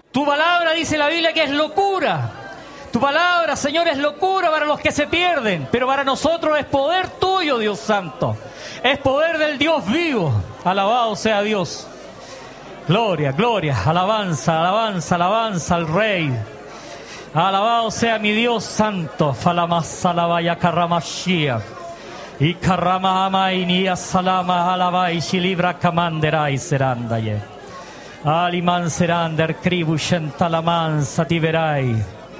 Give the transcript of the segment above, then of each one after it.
Tu palabra, dice la Biblia, que es locura. Tu palabra, Señor, es locura para los que se pierden, pero para nosotros es poder tuyo, Dios Santo. Es poder del Dios vivo. Alabado sea Dios. Gloria, gloria, alabanza, alabanza, alabanza al Rey. Alabado sea mi Dios Santo. Falamasalabaya karamashia. Y karamahamaini salama alabai shilibra kamanderai serandaye. Aliman serander kribushentalaman sativerai.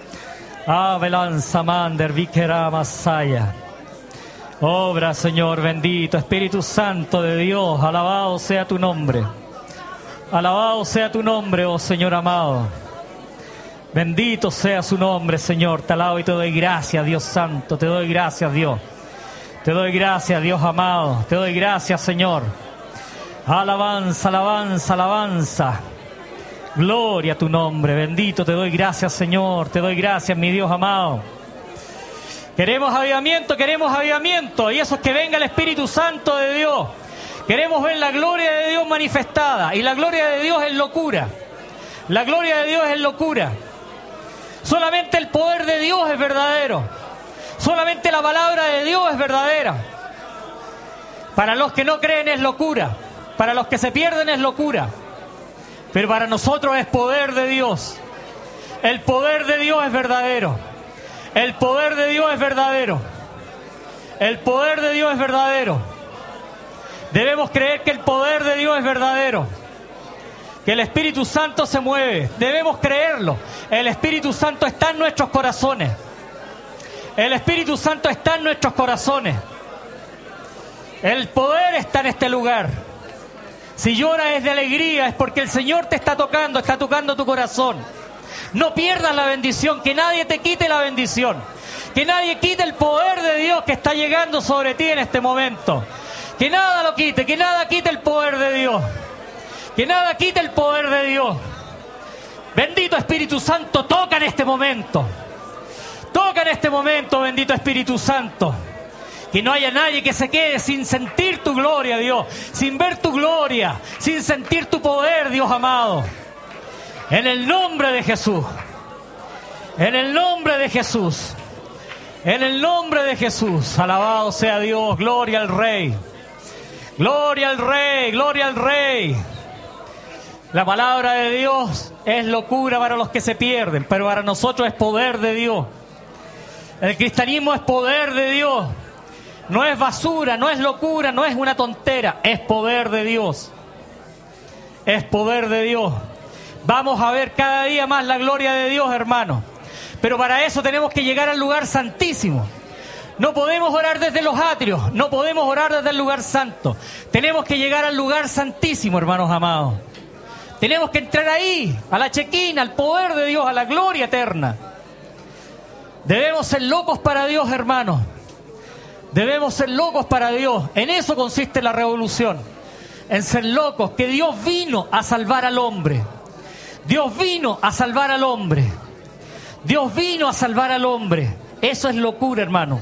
Avelanza mander vikerama saya. Obra, Señor, bendito Espíritu Santo de Dios. Alabado sea tu nombre. Alabado sea tu nombre, oh Señor amado. Bendito sea su nombre, Señor. Te alabo y te doy gracias, Dios Santo. Te doy gracias, Dios. Te doy gracias, Dios amado. Te doy gracias, Señor. Alabanza, alabanza, alabanza. Gloria a tu nombre. Bendito, te doy gracias, Señor. Te doy gracias, mi Dios amado. Queremos avivamiento. Y eso es que venga el Espíritu Santo de Dios. Queremos ver la gloria de Dios manifestada. Y la gloria de Dios es locura. La gloria de Dios es locura. Solamente el poder de Dios es verdadero. Solamente la palabra de Dios es verdadera. Para los que no creen es locura. Para los que se pierden es locura. Pero para nosotros es poder de Dios. El poder de Dios es verdadero. El poder de Dios es verdadero. El poder de Dios es verdadero. Debemos creer que el poder de Dios es verdadero. Que el Espíritu Santo se mueve. Debemos creerlo. El Espíritu Santo está en nuestros corazones. El Espíritu Santo está en nuestros corazones. El poder está en este lugar. Si lloras es de alegría, es porque el Señor te está tocando tu corazón. No pierdas la bendición, que nadie te quite la bendición. Que nadie quite el poder de Dios que está llegando sobre ti en este momento. Que nada lo quite, que nada quite el poder de Dios. Que nada quite el poder de Dios. Bendito Espíritu Santo, toca en este momento. Toca en este momento, bendito Espíritu Santo. Que no haya nadie que se quede sin sentir tu gloria, Dios. Sin ver tu gloria. Sin sentir tu poder, Dios amado. En el nombre de Jesús. En el nombre de Jesús. En el nombre de Jesús. Alabado sea Dios. Gloria al Rey. Gloria al Rey. Gloria al Rey. La palabra de Dios es locura para los que se pierden, pero para nosotros es poder de Dios. El cristianismo es poder de Dios. No es basura, no es locura, no es una tontera. Es poder de Dios. Es poder de Dios. Vamos a ver cada día más la gloria de Dios, hermano. Pero para eso tenemos que llegar al lugar santísimo. No podemos orar desde los atrios. No podemos orar desde el lugar santo. Tenemos que llegar al lugar santísimo, hermanos amados. Tenemos que entrar ahí, a la chequina, al poder de Dios, a la gloria eterna. Debemos ser locos para Dios, hermanos. Debemos ser locos para Dios. En eso consiste la revolución. En ser locos, que Dios vino a salvar al hombre. Dios vino a salvar al hombre. Dios vino a salvar al hombre. Eso es locura, hermano.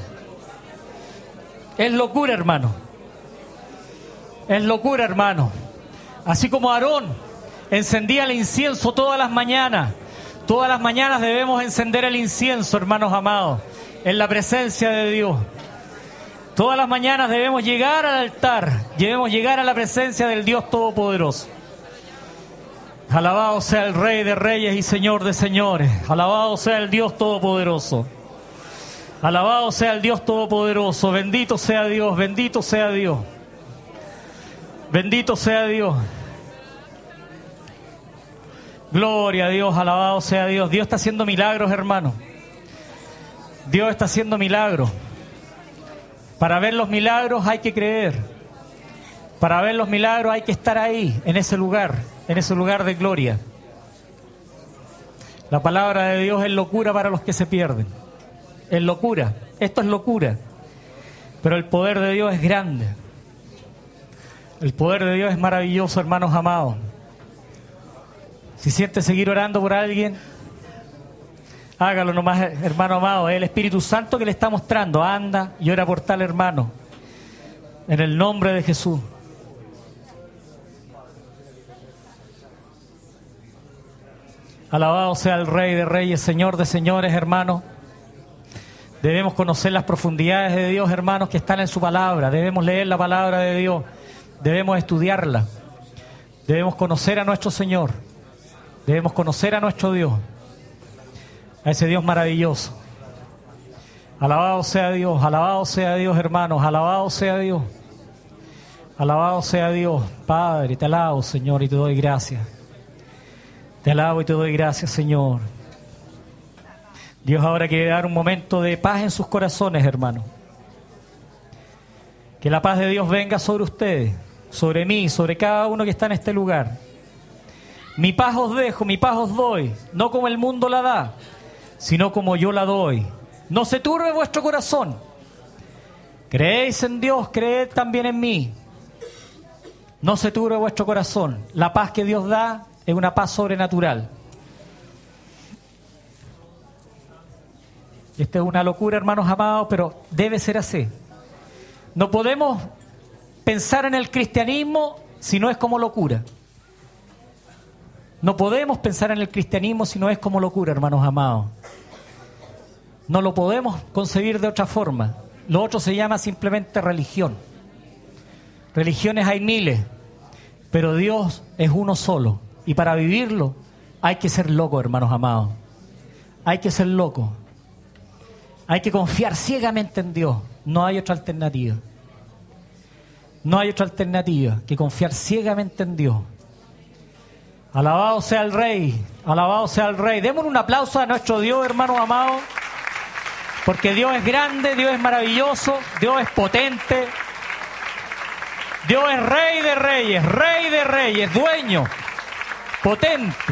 Es locura, hermano. Es locura, hermano. Así como Aarón encendía el incienso todas las mañanas. Todas las mañanas debemos encender el incienso, hermanos amados, en la presencia de Dios. Todas las mañanas debemos llegar al altar, debemos llegar a la presencia del Dios Todopoderoso. Alabado sea el Rey de Reyes y Señor de Señores. Alabado sea el Dios Todopoderoso. Alabado sea el Dios Todopoderoso. Bendito sea Dios, bendito sea Dios. Bendito sea Dios. Gloria a Dios, alabado sea Dios. Dios está haciendo milagros, hermano. Dios está haciendo milagros. Para ver los milagros hay que creer. Para ver los milagros hay que estar ahí, en ese lugar de gloria. La palabra de Dios es locura para los que se pierden. Es locura, esto es locura. Pero el poder de Dios es grande. El poder de Dios es maravilloso, hermanos amados. Si siente seguir orando por alguien, hágalo nomás, hermano amado. Es el Espíritu Santo que le está mostrando. Anda y ora por tal hermano. En el nombre de Jesús. Alabado sea el Rey de Reyes, Señor de Señores, hermanos. Debemos conocer las profundidades de Dios, hermanos, que están en su palabra. Debemos leer la palabra de Dios. Debemos estudiarla. Debemos conocer a nuestro Señor. Debemos conocer a nuestro Dios. A ese Dios maravilloso. Alabado sea Dios, hermanos. Alabado sea Dios. Alabado sea Dios. Padre, te alabo, Señor, y te doy gracias. Te alabo y te doy gracias, Señor. Dios ahora quiere dar un momento de paz en sus corazones, hermanos. Que la paz de Dios venga sobre ustedes, sobre mí, sobre cada uno que está en este lugar. Mi paz os dejo, mi paz os doy, no como el mundo la da, sino como yo la doy. No se turbe vuestro corazón. Creéis en Dios, creed también en mí. No se turbe vuestro corazón. La paz que Dios da es una paz sobrenatural. Esta es una locura, hermanos amados, pero debe ser así. No podemos pensar en el cristianismo si no es como locura. No podemos pensar en el cristianismo si no es como locura, hermanos amados. No lo podemos concebir de otra forma. Lo otro se llama simplemente religión. Religiones hay miles, pero Dios es uno solo. Y para vivirlo hay que ser loco, hermanos amados. Hay que ser loco. Hay que confiar ciegamente en Dios. No hay otra alternativa. No hay otra alternativa que confiar ciegamente en Dios. Alabado sea el Rey. Alabado sea el Rey. Démosle un aplauso a nuestro Dios, hermanos amados. Porque Dios es grande, Dios es maravilloso, Dios es potente. Dios es Rey de Reyes, dueño, potente.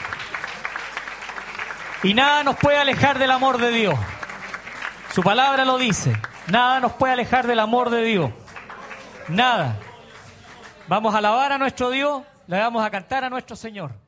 Y nada nos puede alejar del amor de Dios. Su palabra lo dice. Nada nos puede alejar del amor de Dios. Nada. Vamos a alabar a nuestro Dios, le vamos a cantar a nuestro Señor.